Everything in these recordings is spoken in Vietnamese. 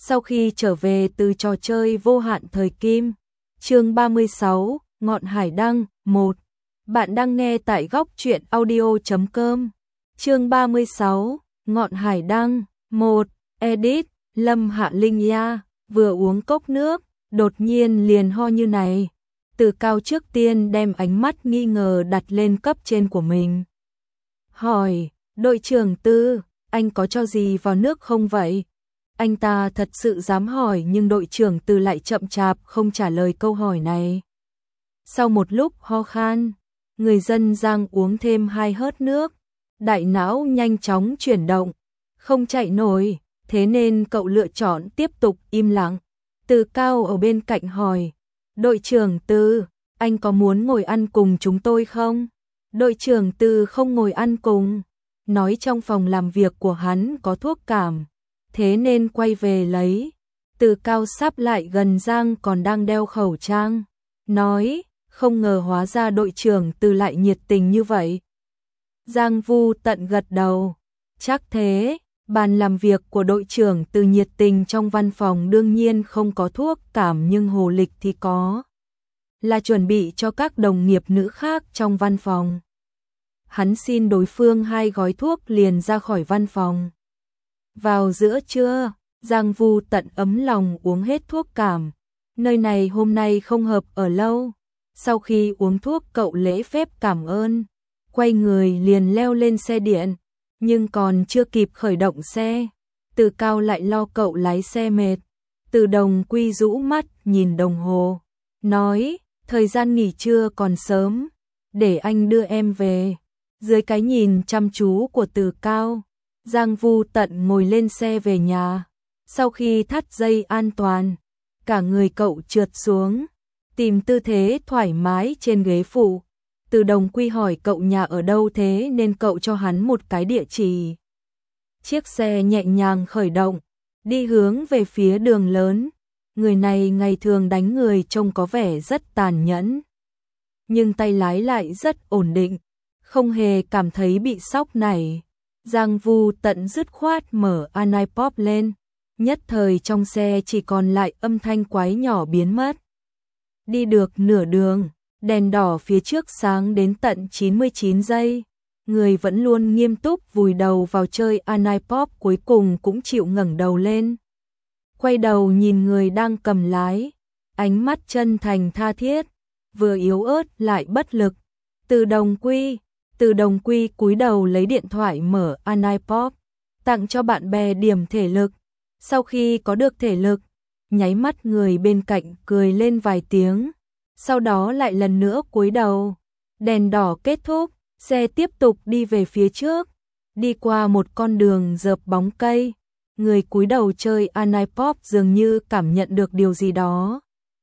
Sau khi trở về từ trò chơi vô hạn thời kim, chương 36, Ngọn Hải Đăng, 1. Bạn đang nghe tại góc truyện audio.com. Chương 36, Ngọn Hải Đăng, 1. Edit, Lâm Hạ Linh ya, vừa uống cốc nước, đột nhiên liền ho như này. Từ Cao trước tiên đem ánh mắt nghi ngờ đặt lên cấp trên của mình. Hỏi, đội trưởng Tư, anh có cho gì vào nước không vậy? Anh ta thật sự dám hỏi nhưng đội trưởng Từ lại chậm chạp không trả lời câu hỏi này. Sau một lúc ho khan, người dân Giang uống thêm 2 hớt nước, đại não nhanh chóng chuyển động, không chạy nổi, thế nên cậu lựa chọn tiếp tục im lặng. Từ Cao ở bên cạnh hỏi, đội trưởng Từ, anh có muốn ngồi ăn cùng chúng tôi không? Đội trưởng Từ không ngồi ăn cùng, nói trong phòng làm việc của hắn có thuốc cảm, thế nên quay về lấy. Từ Cao sắp lại gần Giang còn đang đeo khẩu trang, nói, không ngờ hóa ra đội trưởng Từ lại nhiệt tình như vậy. Giang Vu Tận gật đầu, chắc thế. Bàn làm việc của đội trưởng Từ nhiệt tình trong văn phòng đương nhiên không có thuốc cảm nhưng hồ lịch thì có. Là chuẩn bị cho các đồng nghiệp nữ khác trong văn phòng. Hắn xin đối phương 2 gói thuốc liền ra khỏi văn phòng. Vào giữa trưa, Giang Vu Tận ấm lòng uống hết thuốc cảm. Nơi này hôm nay không hợp ở lâu. Sau khi uống thuốc cậu lễ phép cảm ơn, quay người liền leo lên xe điện. Nhưng còn chưa kịp khởi động xe, Từ Cao lại lo cậu lái xe mệt. Từ Đồng Quy rũ mắt nhìn đồng hồ, nói, thời gian nghỉ trưa còn sớm, để anh đưa em về. Dưới cái nhìn chăm chú của Từ Cao, Giang Vu Tận ngồi lên xe về nhà. Sau khi thắt dây an toàn, cả người cậu trượt xuống, tìm tư thế thoải mái trên ghế phụ. Từ Đồng Quy hỏi cậu nhà ở đâu thế nên cậu cho hắn một cái địa chỉ. Chiếc xe nhẹ nhàng khởi động, đi hướng về phía đường lớn. Người này ngày thường đánh người trông có vẻ rất tàn nhẫn, nhưng tay lái lại rất ổn định, không hề cảm thấy bị sóc này. Giang Vu Tận dứt khoát mở iPod lên, nhất thời trong xe chỉ còn lại âm thanh quái nhỏ biến mất. Đi được nửa đường, đèn đỏ phía trước sáng đến tận 99 giây, người vẫn luôn nghiêm túc vùi đầu vào chơi iPod cuối cùng cũng chịu ngẩng đầu lên. Quay đầu nhìn người đang cầm lái, ánh mắt chân thành tha thiết, vừa yếu ớt lại bất lực. Từ Đồng Quy cúi đầu lấy điện thoại mở iPod, tặng cho bạn bè điểm thể lực. Sau khi có được thể lực, nháy mắt người bên cạnh cười lên vài tiếng. Sau đó lại lần nữa cúi đầu. Đèn đỏ kết thúc, xe tiếp tục đi về phía trước, đi qua một con đường rợp bóng cây. Người cúi đầu chơi iPod dường như cảm nhận được điều gì đó,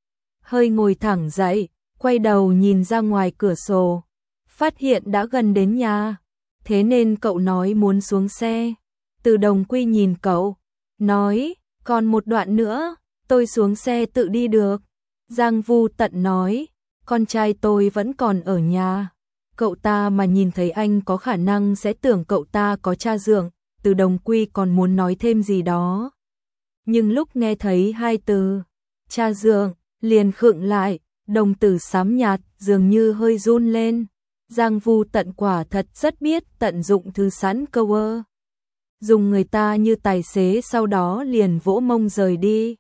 hơi ngồi thẳng dậy, quay đầu nhìn ra ngoài cửa sổ, phát hiện đã gần đến nhà, thế nên cậu nói muốn xuống xe. Từ Đồng Quy nhìn cậu, nói, còn một đoạn nữa, tôi xuống xe tự đi được. Giang Vu Tận nói, con trai tôi vẫn còn ở nhà, cậu ta mà nhìn thấy anh có khả năng sẽ tưởng cậu ta có cha dượng. Từ Đồng Quy còn muốn nói thêm gì đó, nhưng lúc nghe thấy 2 từ cha dượng liền khựng lại, đồng tử xám nhạt dường như hơi run lên. Giang Vu Tận quả thật rất biết tận dụng thứ sẵn câu ơ, dùng người ta như tài xế, sau đó liền vỗ mông rời đi.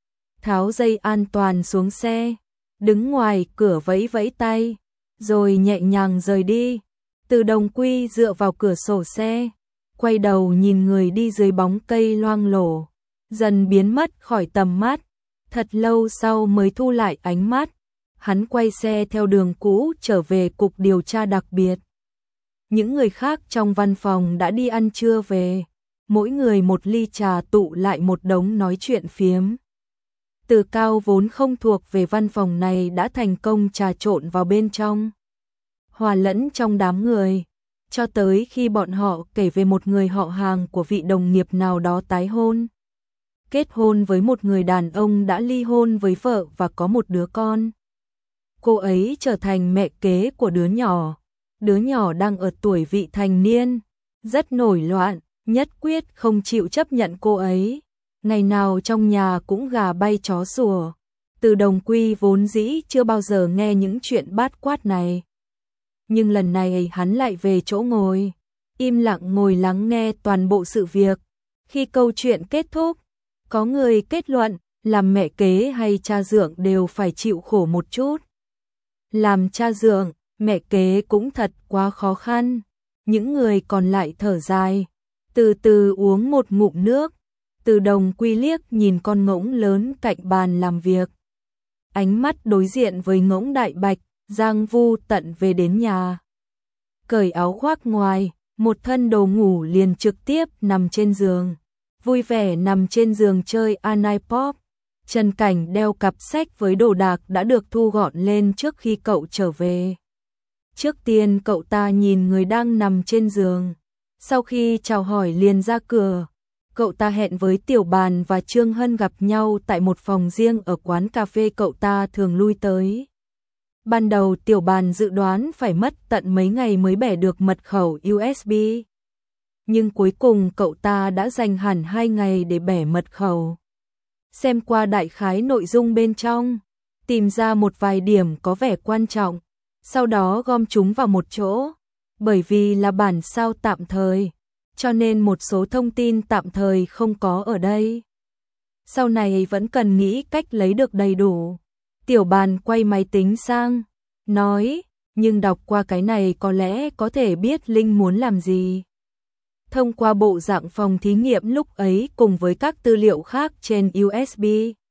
Tháo dây an toàn xuống xe, đứng ngoài cửa vẫy vẫy tay, rồi nhẹ nhàng rời đi. Từ Đồng Quy dựa vào cửa sổ xe, quay đầu nhìn người đi dưới bóng cây loang lổ, dần biến mất khỏi tầm mắt. Thật lâu sau mới thu lại ánh mắt, hắn quay xe theo đường cũ trở về cục điều tra đặc biệt. Những người khác trong văn phòng đã đi ăn trưa về, mỗi người một ly trà tụ lại một đống nói chuyện phiếm. Từ Cao vốn không thuộc về văn phòng này đã thành công trà trộn vào bên trong, hòa lẫn trong đám người, cho tới khi bọn họ kể về một người họ hàng của vị đồng nghiệp nào đó tái hôn, kết hôn với một người đàn ông đã ly hôn với vợ và có một đứa con. Cô ấy trở thành mẹ kế của đứa nhỏ đang ở tuổi vị thành niên, rất nổi loạn, nhất quyết không chịu chấp nhận cô ấy. ngày nào trong nhà cũng gà bay chó sủa. Từ Đồng Quy vốn dĩ chưa bao giờ nghe những chuyện bát quát này. Nhưng lần này hắn lại về chỗ ngồi, im lặng ngồi lắng nghe toàn bộ sự việc. Khi câu chuyện kết thúc, có người kết luận, làm mẹ kế hay cha dượng đều phải chịu khổ một chút. Làm cha dượng, mẹ kế cũng thật quá khó khăn. Những người còn lại thở dài, từ từ uống một ngụm nước. Từ Đồng Quy liếc nhìn con ngỗng lớn cạnh bàn làm việc. Ánh mắt đối diện với ngỗng đại bạch, Giang Vu Tận về đến nhà. Cởi áo khoác ngoài, một thân đồ ngủ liền trực tiếp nằm trên giường. Vui vẻ nằm trên giường chơi iPod. Trần Cảnh đeo cặp sách với đồ đạc đã được thu gọn lên trước khi cậu trở về. Trước tiên cậu ta nhìn người đang nằm trên giường. Sau khi chào hỏi liền ra cửa. Cậu ta hẹn với Tiểu Bàn và Trương Hân gặp nhau tại một phòng riêng ở quán cà phê cậu ta thường lui tới. Ban đầu Tiểu Bàn dự đoán phải mất tận mấy ngày mới bẻ được mật khẩu USB. Nhưng cuối cùng cậu ta đã dành hẳn 2 ngày để bẻ mật khẩu. Xem qua đại khái nội dung bên trong, tìm ra một vài điểm có vẻ quan trọng, sau đó gom chúng vào một chỗ. Bởi vì là bản sao tạm thời, cho nên một số thông tin tạm thời không có ở đây. Sau này vẫn cần nghĩ cách lấy được đầy đủ. Tiểu Bàn quay máy tính sang, nói, nhưng đọc qua cái này có lẽ có thể biết Linh muốn làm gì. Thông qua bộ dạng phòng thí nghiệm lúc ấy cùng với các tư liệu khác trên USB.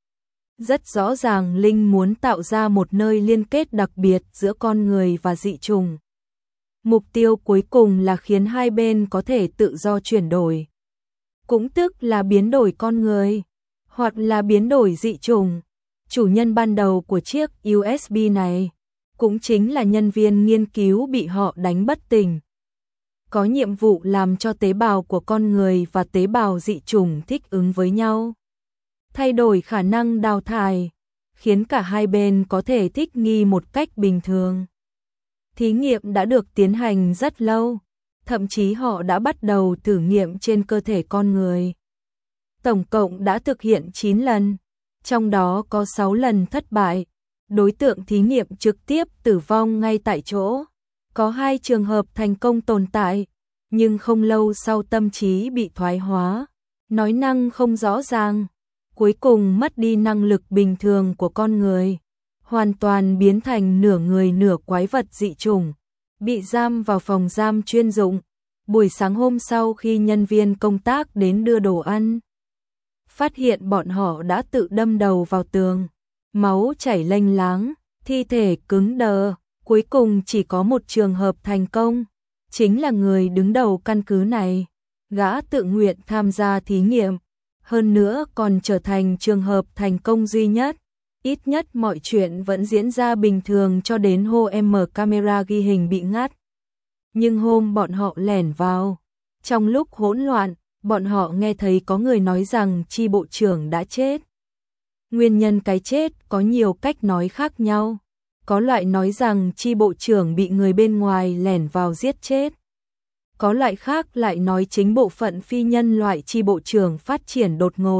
Rất rõ ràng Linh muốn tạo ra một nơi liên kết đặc biệt giữa con người và dị chủng. Mục tiêu cuối cùng là khiến hai bên có thể tự do chuyển đổi. Cũng tức là biến đổi con người, hoặc là biến đổi dị chủng. Chủ nhân ban đầu của chiếc USB này, cũng chính là nhân viên nghiên cứu bị họ đánh bất tỉnh. Có nhiệm vụ làm cho tế bào của con người và tế bào dị chủng thích ứng với nhau. Thay đổi khả năng đào thải, khiến cả hai bên có thể thích nghi một cách bình thường. Thí nghiệm đã được tiến hành rất lâu, thậm chí họ đã bắt đầu thử nghiệm trên cơ thể con người. Tổng cộng đã thực hiện 9 lần, trong đó có 6 lần thất bại. Đối tượng thí nghiệm trực tiếp tử vong ngay tại chỗ. Có 2 trường hợp thành công tồn tại, nhưng không lâu sau tâm trí bị thoái hóa, nói năng không rõ ràng, cuối cùng mất đi năng lực bình thường của con người, hoàn toàn biến thành nửa người nửa quái vật dị chủng, bị giam vào phòng giam chuyên dụng. Buổi sáng hôm sau khi nhân viên công tác đến đưa đồ ăn, phát hiện bọn họ đã tự đâm đầu vào tường, máu chảy lênh láng, thi thể cứng đờ. Cuối cùng chỉ có một trường hợp thành công, chính là người đứng đầu căn cứ này. Gã tự nguyện tham gia thí nghiệm, hơn nữa còn trở thành trường hợp thành công duy nhất. Ít nhất mọi chuyện vẫn diễn ra bình thường cho đến hôm camera ghi hình bị ngắt. Nhưng hôm bọn họ lẻn vào, trong lúc hỗn loạn, bọn họ nghe thấy có người nói rằng chi bộ trưởng đã chết. Nguyên nhân cái chết có nhiều cách nói khác nhau. Có loại nói rằng chi bộ trưởng bị người bên ngoài lẻn vào giết chết. Có loại khác lại nói chính bộ phận phi nhân loại chi bộ trưởng phát triển đột ngột.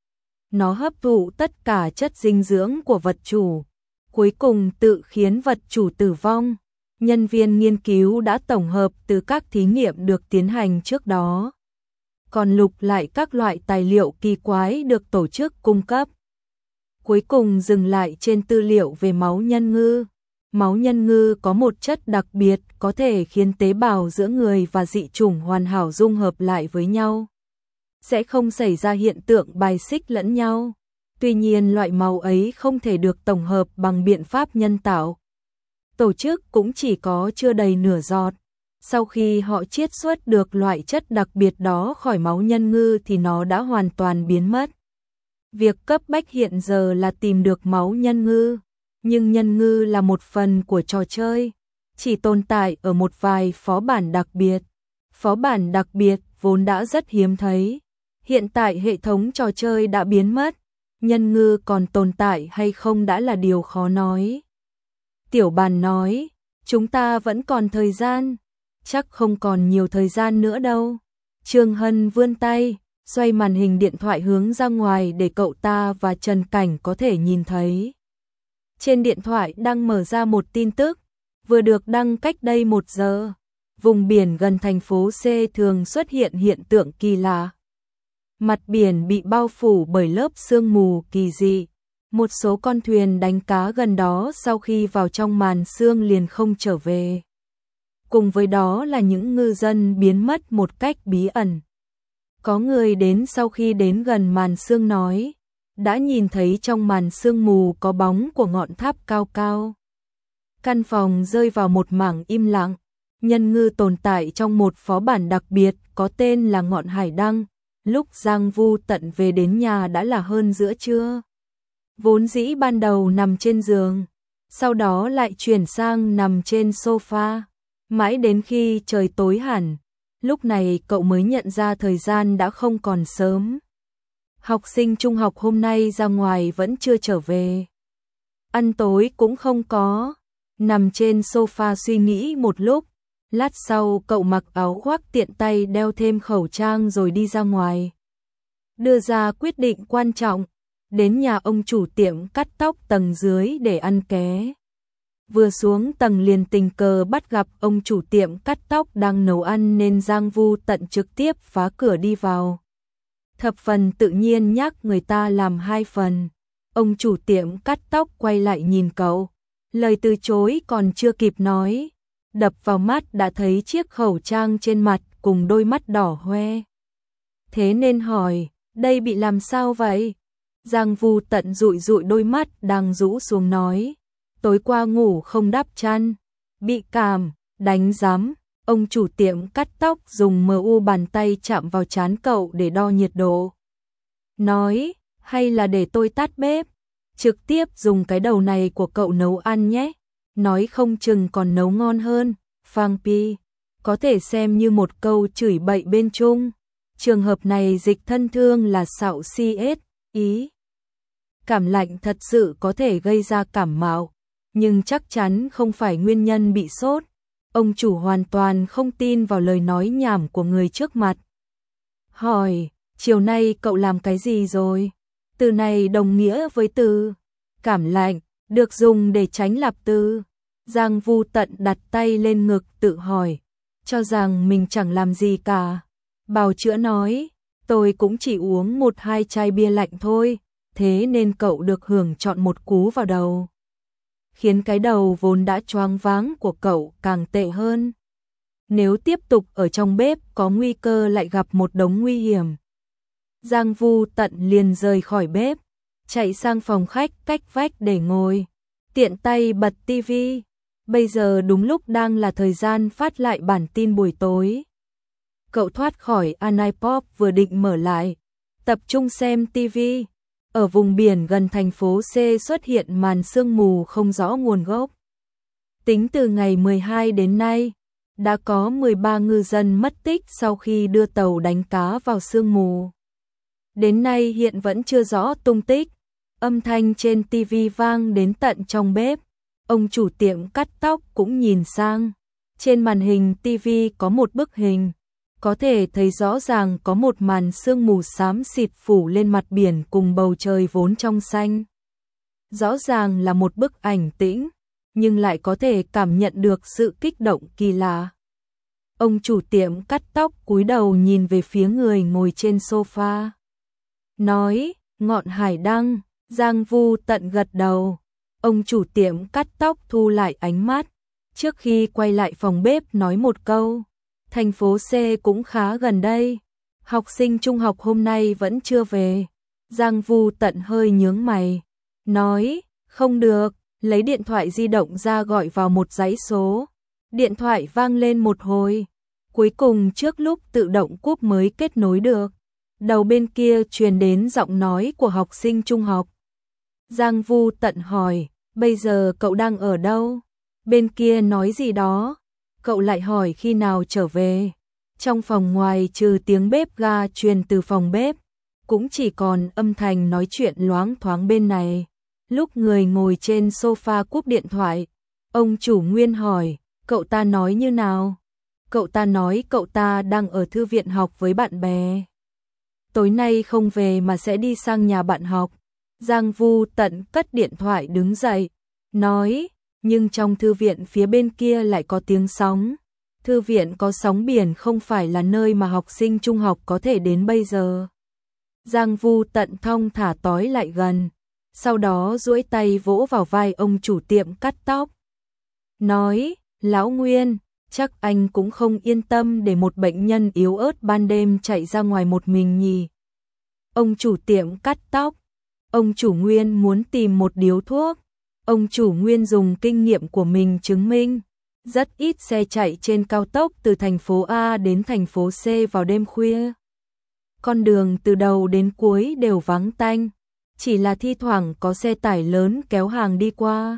Nó hấp thụ tất cả chất dinh dưỡng của vật chủ, cuối cùng tự khiến vật chủ tử vong. Nhân viên nghiên cứu đã tổng hợp từ các thí nghiệm được tiến hành trước đó, còn lục lại các loại tài liệu kỳ quái được tổ chức cung cấp. Cuối cùng dừng lại trên tư liệu về máu nhân ngư. Máu nhân ngư có một chất đặc biệt có thể khiến tế bào giữa người và dị chủng hoàn hảo dung hợp lại với nhau. Sẽ không xảy ra hiện tượng bài xích lẫn nhau. Tuy nhiên loại máu ấy không thể được tổng hợp bằng biện pháp nhân tạo. Tổ chức cũng chỉ có chưa đầy nửa giọt. Sau khi họ chiết xuất được loại chất đặc biệt đó khỏi máu nhân ngư thì nó đã hoàn toàn biến mất. Việc cấp bách hiện giờ là tìm được máu nhân ngư, nhưng nhân ngư là một phần của trò chơi, chỉ tồn tại ở một vài phó bản đặc biệt. Phó bản đặc biệt vốn đã rất hiếm thấy, hiện tại hệ thống trò chơi đã biến mất, nhân ngư còn tồn tại hay không đã là điều khó nói. Tiểu Bàn nói, chúng ta vẫn còn thời gian, chắc không còn nhiều thời gian nữa đâu. Trương Hân vươn tay, xoay màn hình điện thoại hướng ra ngoài để cậu ta và Trần Cảnh có thể nhìn thấy. Trên điện thoại đang mở ra một tin tức, vừa được đăng cách đây 1 giờ. Vùng biển gần thành phố C thường xuất hiện hiện tượng kỳ lạ. Mặt biển bị bao phủ bởi lớp sương mù kỳ dị. Một số con thuyền đánh cá gần đó sau khi vào trong màn sương liền không trở về. Cùng với đó là những ngư dân biến mất một cách bí ẩn. Có người đến sau khi đến gần màn sương nói, đã nhìn thấy trong màn sương mù có bóng của ngọn tháp cao cao. Căn phòng rơi vào một mảng im lặng. Nhân ngư tồn tại trong một phó bản đặc biệt có tên là Ngọn Hải Đăng. Lúc Giang Vu Tận về đến nhà đã là hơn giữa trưa. Vốn dĩ ban đầu nằm trên giường, sau đó lại chuyển sang nằm trên sofa. Mãi đến khi trời tối hẳn, lúc này cậu mới nhận ra thời gian đã không còn sớm. Học sinh trung học hôm nay ra ngoài vẫn chưa trở về. Ăn tối cũng không có. Nằm trên sofa suy nghĩ một lúc. Lát sau cậu mặc áo khoác tiện tay đeo thêm khẩu trang rồi đi ra ngoài. Đưa ra quyết định quan trọng, đến nhà ông chủ tiệm cắt tóc tầng dưới để ăn ké. Vừa xuống tầng liền tình cờ bắt gặp ông chủ tiệm cắt tóc đang nấu ăn nên Giang Vu Tận trực tiếp phá cửa đi vào. Thập phần tự nhiên nhắc người ta làm 2 phần. Ông chủ tiệm cắt tóc quay lại nhìn cậu. Lời từ chối còn chưa kịp nói, đập vào mắt đã thấy chiếc khẩu trang trên mặt cùng đôi mắt đỏ hoe. Thế nên hỏi, đây bị làm sao vậy? Giang Vu Tận dụi dụi đôi mắt đang rũ xuống nói, tối qua ngủ không đắp chăn, bị cảm, đánh rắm. Ông chủ tiệm cắt tóc dùng MU bàn tay chạm vào trán cậu để đo nhiệt độ. Nói, hay là để tôi tắt bếp, trực tiếp dùng cái đầu này của cậu nấu ăn nhé. Nói không chừng còn nấu ngon hơn. Phang Pi, có thể xem như một câu chửi bậy bên Trung. Trường hợp này dịch thân thương là xạo CS, ý. Cảm lạnh thật sự có thể gây ra cảm mạo, nhưng chắc chắn không phải nguyên nhân bị sốt. Ông chủ hoàn toàn không tin vào lời nói nhảm của người trước mặt. Hỏi, chiều nay cậu làm cái gì rồi? Từ này đồng nghĩa với từ cảm lạnh, được dùng để tránh lặp từ. Giang Vu Tận đặt tay lên ngực tự hỏi, cho rằng mình chẳng làm gì cả. Bào chữa nói, tôi cũng chỉ uống 1-2 chai bia lạnh thôi, thế nên cậu được hưởng chọn một cú vào đầu. Khiến cái đầu vốn đã choáng váng của cậu càng tệ hơn. Nếu tiếp tục ở trong bếp có nguy cơ lại gặp một đống nguy hiểm. Giang Vu Tận liền rời khỏi bếp, chạy sang phòng khách cách vách để ngồi, tiện tay bật tivi. Bây giờ đúng lúc đang là thời gian phát lại bản tin buổi tối. Cậu thoát khỏi Anipop vừa định mở lại, tập trung xem tivi. Ở vùng biển gần thành phố C xuất hiện màn sương mù không rõ nguồn gốc. Tính từ ngày 12 đến nay, đã có 13 ngư dân mất tích sau khi đưa tàu đánh cá vào sương mù. Đến nay hiện vẫn chưa rõ tung tích. Âm thanh trên tivi vang đến tận trong bếp. Ông chủ tiệm cắt tóc cũng nhìn sang. Trên màn hình tivi có một bức hình. Có thể thấy rõ ràng có một màn sương mù xám xịt phủ lên mặt biển cùng bầu trời vốn trong xanh. Rõ ràng là một bức ảnh tĩnh, nhưng lại có thể cảm nhận được sự kích động kỳ lạ. Ông chủ tiệm cắt tóc cúi đầu nhìn về phía người ngồi trên sofa. Nói, Ngọn Hải Đăng. Giang Vu Tận gật đầu. Ông chủ tiệm cắt tóc thu lại ánh mắt. Trước khi quay lại phòng bếp nói một câu. Thành phố C cũng khá gần đây. Học sinh trung học hôm nay vẫn chưa về. Giang Vu Tận hơi nhướng mày. Nói, không được, lấy điện thoại di động ra gọi vào một dãy số. Điện thoại vang lên một hồi. Cuối cùng trước lúc tự động cúp mới kết nối được. Đầu bên kia truyền đến giọng nói của học sinh trung học. Giang Vu Tận hỏi, bây giờ cậu đang ở đâu? Bên kia nói gì đó. Cậu lại hỏi khi nào trở về. Trong phòng ngoài trừ tiếng bếp ga truyền từ phòng bếp, cũng chỉ còn âm thanh nói chuyện loáng thoáng bên này. Lúc người ngồi trên sofa cúp điện thoại, ông chủ Nguyên hỏi, cậu ta nói như nào? Cậu ta nói cậu ta đang ở thư viện học với bạn bè. tối nay không về mà sẽ đi sang nhà bạn học. Giang Vu Tận cất điện thoại đứng dậy, nói, nhưng trong thư viện phía bên kia lại có tiếng sóng. Thư viện có sóng biển không phải là nơi mà học sinh trung học có thể đến bây giờ. Giang Vu Tận thong thả tói lại gần, sau đó duỗi tay vỗ vào vai ông chủ tiệm cắt tóc. Nói, Lão Nguyên, chắc anh cũng không yên tâm để một bệnh nhân yếu ớt ban đêm chạy ra ngoài một mình nhỉ. Ông chủ tiệm cắt tóc, ông chủ Nguyên muốn tìm một điếu thuốc. Ông chủ Nguyên dùng kinh nghiệm của mình chứng minh, rất ít xe chạy trên cao tốc từ thành phố A đến thành phố C vào đêm khuya. Con đường từ đầu đến cuối đều vắng tanh, chỉ là thi thoảng có xe tải lớn kéo hàng đi qua.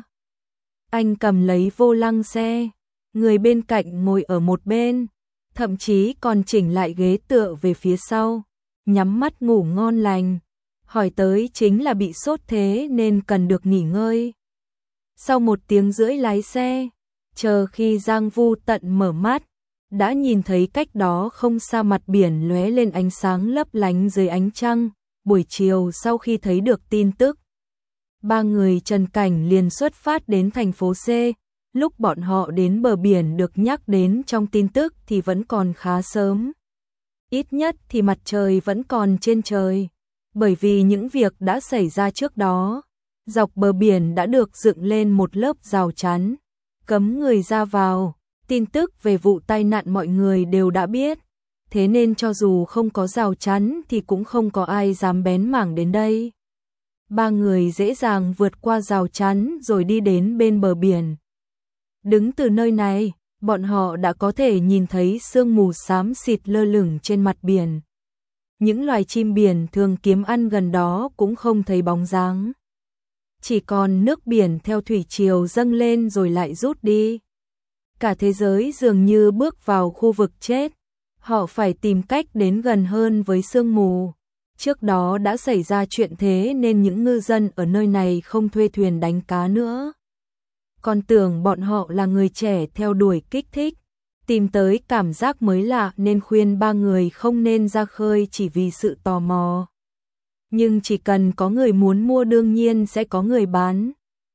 Anh cầm lấy vô lăng xe, người bên cạnh ngồi ở một bên, thậm chí còn chỉnh lại ghế tựa về phía sau, nhắm mắt ngủ ngon lành. Hỏi tới chính là bị sốt thế nên cần được nghỉ ngơi. Sau 1 tiếng rưỡi lái xe, chờ khi Giang Vu Tận mở mắt, đã nhìn thấy cách đó không xa mặt biển lóe lên ánh sáng lấp lánh dưới ánh trăng. Buổi chiều sau khi thấy được tin tức, 3 người Trần Cảnh liền xuất phát đến thành phố C. Lúc bọn họ đến bờ biển được nhắc đến trong tin tức thì vẫn còn khá sớm. Ít nhất thì mặt trời vẫn còn trên trời, bởi vì những việc đã xảy ra trước đó. Dọc bờ biển đã được dựng lên một lớp rào chắn, cấm người ra vào. Tin tức về vụ tai nạn mọi người đều đã biết, thế nên cho dù không có rào chắn thì cũng không có ai dám bén mảng đến đây. 3 người dễ dàng vượt qua rào chắn rồi đi đến bên bờ biển. Đứng từ nơi này, bọn họ đã có thể nhìn thấy sương mù xám xịt lơ lửng trên mặt biển. Những loài chim biển thường kiếm ăn gần đó cũng không thấy bóng dáng. Chỉ còn nước biển theo thủy triều dâng lên rồi lại rút đi. Cả thế giới dường như bước vào khu vực chết. Họ phải tìm cách đến gần hơn với sương mù. Trước đó đã xảy ra chuyện thế nên những ngư dân ở nơi này không thuê thuyền đánh cá nữa. Còn tưởng bọn họ là người trẻ theo đuổi kích thích, tìm tới cảm giác mới lạ nên khuyên 3 người không nên ra khơi chỉ vì sự tò mò. Nhưng chỉ cần có người muốn mua đương nhiên sẽ có người bán.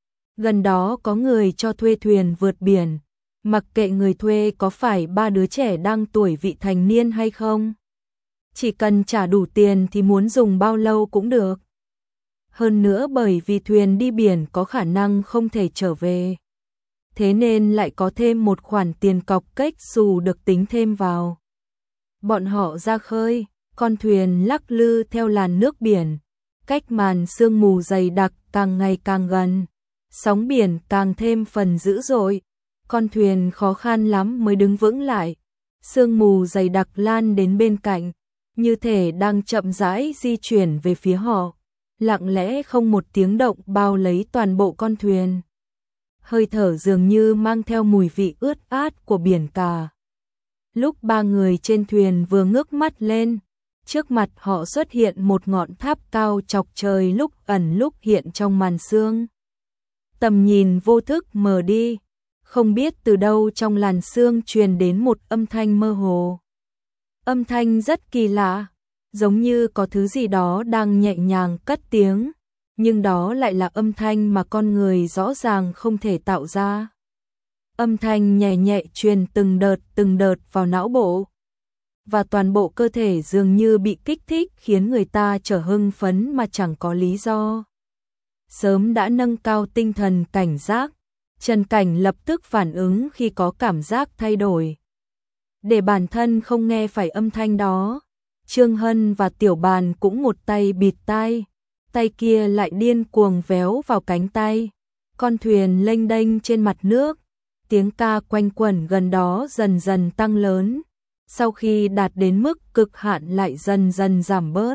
Gần đó có người cho thuê thuyền vượt biển, mặc kệ người thuê có phải 3 đứa trẻ đang tuổi vị thành niên hay không. Chỉ cần trả đủ tiền thì muốn dùng bao lâu cũng được. Hơn nữa bởi vì thuyền đi biển có khả năng không thể trở về. Thế nên lại có thêm một khoản tiền cọc cách xù được tính thêm vào. Bọn họ ra khơi, con thuyền lắc lư theo làn nước biển. Cách màn sương mù dày đặc càng ngày càng gần. Sóng biển càng thêm phần dữ dội. Con thuyền khó khăn lắm mới đứng vững lại. Sương mù dày đặc lan đến bên cạnh, như thể đang chậm rãi di chuyển về phía họ. Lặng lẽ không một tiếng động bao lấy toàn bộ con thuyền. Hơi thở dường như mang theo mùi vị ướt át của biển cả. Lúc 3 người trên thuyền vừa ngước mắt lên, trước mặt họ xuất hiện một ngọn tháp cao chọc trời lúc ẩn lúc hiện trong màn sương. Tầm nhìn vô thức mờ đi, không biết từ đâu trong làn sương truyền đến một âm thanh mơ hồ. Âm thanh rất kỳ lạ, giống như có thứ gì đó đang nhẹ nhàng cất tiếng, nhưng đó lại là âm thanh mà con người rõ ràng không thể tạo ra. Âm thanh nhẹ nhẹ truyền từng đợt vào não bộ, và toàn bộ cơ thể dường như bị kích thích khiến người ta trở hưng phấn mà chẳng có lý do. Sớm đã nâng cao tinh thần cảnh giác, Trần Cảnh lập tức phản ứng khi có cảm giác thay đổi. Để bản thân không nghe phải âm thanh đó, Trương Hân và Tiểu Bàn cũng một tay bịt tai, tay kia lại điên cuồng véo vào cánh tay. Con thuyền lênh đênh trên mặt nước, tiếng ca quanh quẩn gần đó dần dần tăng lớn, sau khi đạt đến mức cực hạn lại dần dần giảm bớt.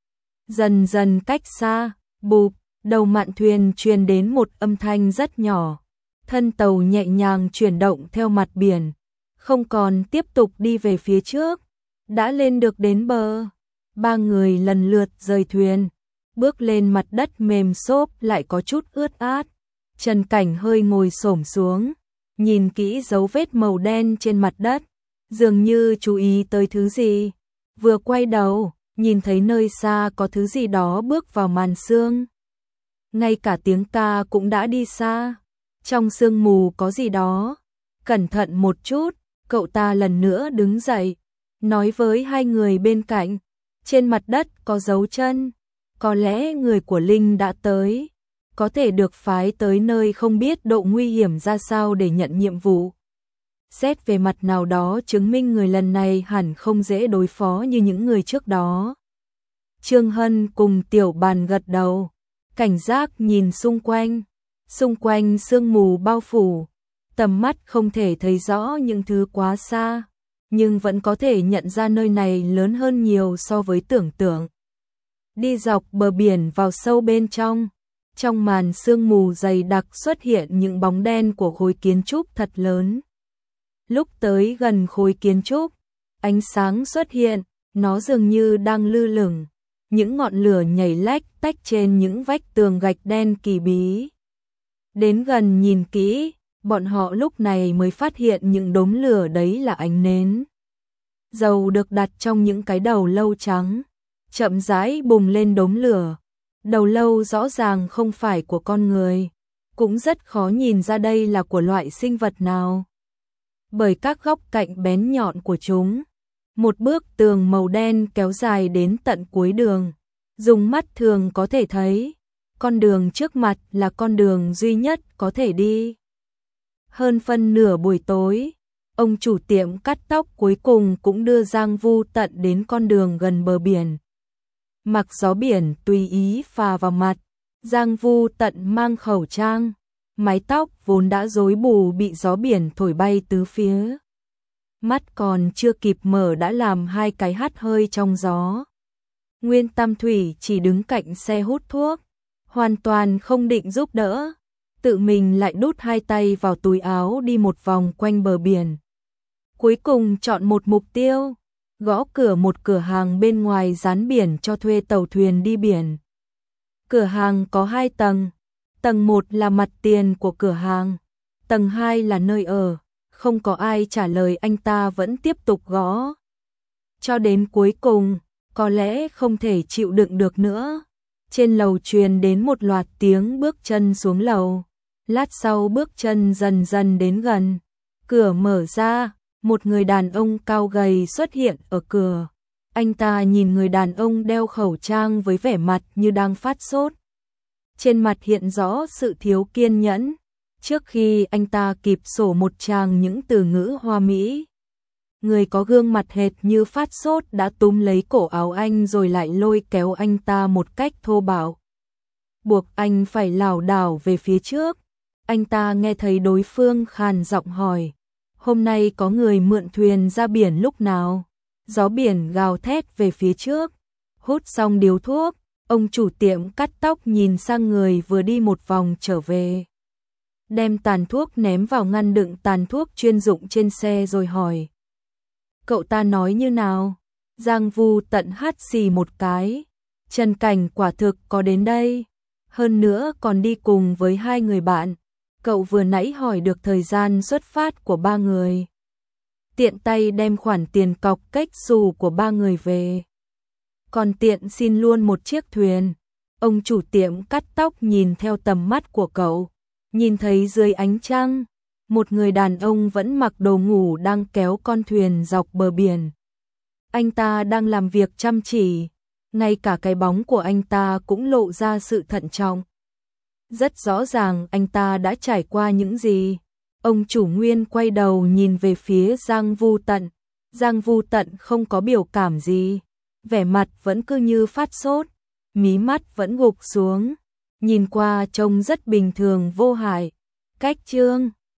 Dần dần cách xa, bụp, đầu mạn thuyền truyền đến một âm thanh rất nhỏ. Thân tàu nhẹ nhàng chuyển động theo mặt biển, không còn tiếp tục đi về phía trước. Đã lên được đến bờ, 3 người lần lượt rời thuyền, bước lên mặt đất mềm xốp lại có chút ướt át. Trần Cảnh hơi ngồi xổm xuống, nhìn kỹ dấu vết màu đen trên mặt đất, dường như chú ý tới thứ gì. Vừa quay đầu, nhìn thấy nơi xa có thứ gì đó bước vào màn sương. Ngay cả tiếng ca cũng đã đi xa. Trong sương mù có gì đó. Cẩn thận một chút, cậu ta lần nữa đứng dậy, nói với hai người bên cạnh, trên mặt đất có dấu chân, có lẽ người của Linh đã tới, có thể được phái tới nơi không biết độ nguy hiểm ra sao để nhận nhiệm vụ. Xét về mặt nào đó chứng minh người lần này hẳn không dễ đối phó như những người trước đó. Trương Hân cùng Tiểu Bàn gật đầu, cảnh giác nhìn xung quanh sương mù bao phủ, tầm mắt không thể thấy rõ những thứ quá xa, nhưng vẫn có thể nhận ra nơi này lớn hơn nhiều so với tưởng tượng. Đi dọc bờ biển vào sâu bên trong màn sương mù dày đặc xuất hiện những bóng đen của khối kiến trúc thật lớn. Lúc tới gần khối kiến trúc, ánh sáng xuất hiện, nó dường như đang lơ lửng, những ngọn lửa nhảy lách tách trên những vách tường gạch đen kỳ bí. Đến gần nhìn kỹ, bọn họ lúc này mới phát hiện những đốm lửa đấy là ánh nến. Dầu được đặt trong những cái đầu lâu trắng, chậm rãi bùng lên đốm lửa. Đầu lâu rõ ràng không phải của con người, cũng rất khó nhìn ra đây là của loại sinh vật nào. Bởi các góc cạnh bén nhọn của chúng, một bức tường màu đen kéo dài đến tận cuối đường, dùng mắt thường có thể thấy, con đường trước mặt là con đường duy nhất có thể đi. Hơn phân nửa buổi tối, ông chủ tiệm cắt tóc cuối cùng cũng đưa Giang Vu Tận đến con đường gần bờ biển. Mặc gió biển tùy ý phà vào mặt, Giang Vu Tận mang khẩu trang, mái tóc vốn đã rối bù bị gió biển thổi bay tứ phía. Mắt còn chưa kịp mở đã làm hai cái hắt hơi trong gió. Nguyên Tam Thủy chỉ đứng cạnh xe hút thuốc, hoàn toàn không định giúp đỡ, tự mình lại đút hai tay vào túi áo đi một vòng quanh bờ biển. Cuối cùng chọn một mục tiêu, gõ cửa một cửa hàng bên ngoài dán biển cho thuê tàu thuyền đi biển. Cửa hàng có 2 tầng, tầng 1 là mặt tiền của cửa hàng, tầng 2 là nơi ở, không có ai trả lời anh ta vẫn tiếp tục gõ. Cho đến cuối cùng, có lẽ không thể chịu đựng được nữa. Trên lầu truyền đến một loạt tiếng bước chân xuống lầu, lát sau bước chân dần dần đến gần. Cửa mở ra, một người đàn ông cao gầy xuất hiện ở cửa. Anh ta nhìn người đàn ông đeo khẩu trang với vẻ mặt như đang phát sốt. Trên mặt hiện rõ sự thiếu kiên nhẫn, trước khi anh ta kịp sổ một tràng những từ ngữ hoa mỹ. Người có gương mặt hệt như phát sốt đã túm lấy cổ áo anh rồi lại lôi kéo anh ta một cách thô bạo, buộc anh phải lảo đảo về phía trước. Anh ta nghe thấy đối phương khàn giọng hỏi, hôm nay có người mượn thuyền ra biển lúc nào? Gió biển gào thét về phía trước. Hút xong điếu thuốc, ông chủ tiệm cắt tóc nhìn sang người vừa đi một vòng trở về, đem tàn thuốc ném vào ngăn đựng tàn thuốc chuyên dụng trên xe rồi hỏi, cậu ta nói như nào? Giang Vu Tận hắt xì một cái, Trần Cảnh quả thực có đến đây, hơn nữa còn đi cùng với 2 người bạn. Cậu vừa nãy hỏi được thời gian xuất phát của 3 người, tiện tay đem khoản tiền cọc cách xù của 3 người về, còn tiện xin luôn một chiếc thuyền. Ông chủ tiệm cắt tóc nhìn theo tầm mắt của cậu, nhìn thấy dưới ánh trăng, một người đàn ông vẫn mặc đồ ngủ đang kéo con thuyền dọc bờ biển. Anh ta đang làm việc chăm chỉ, ngay cả cái bóng của anh ta cũng lộ ra sự thận trọng. Rất rõ ràng anh ta đã trải qua những gì. Ông chủ Nguyên quay đầu nhìn về phía Giang Vu Tận. Giang Vu Tận không có biểu cảm gì, vẻ mặt vẫn cứ như phát sốt, mí mắt vẫn gục xuống, nhìn qua trông rất bình thường vô hại. Cách chương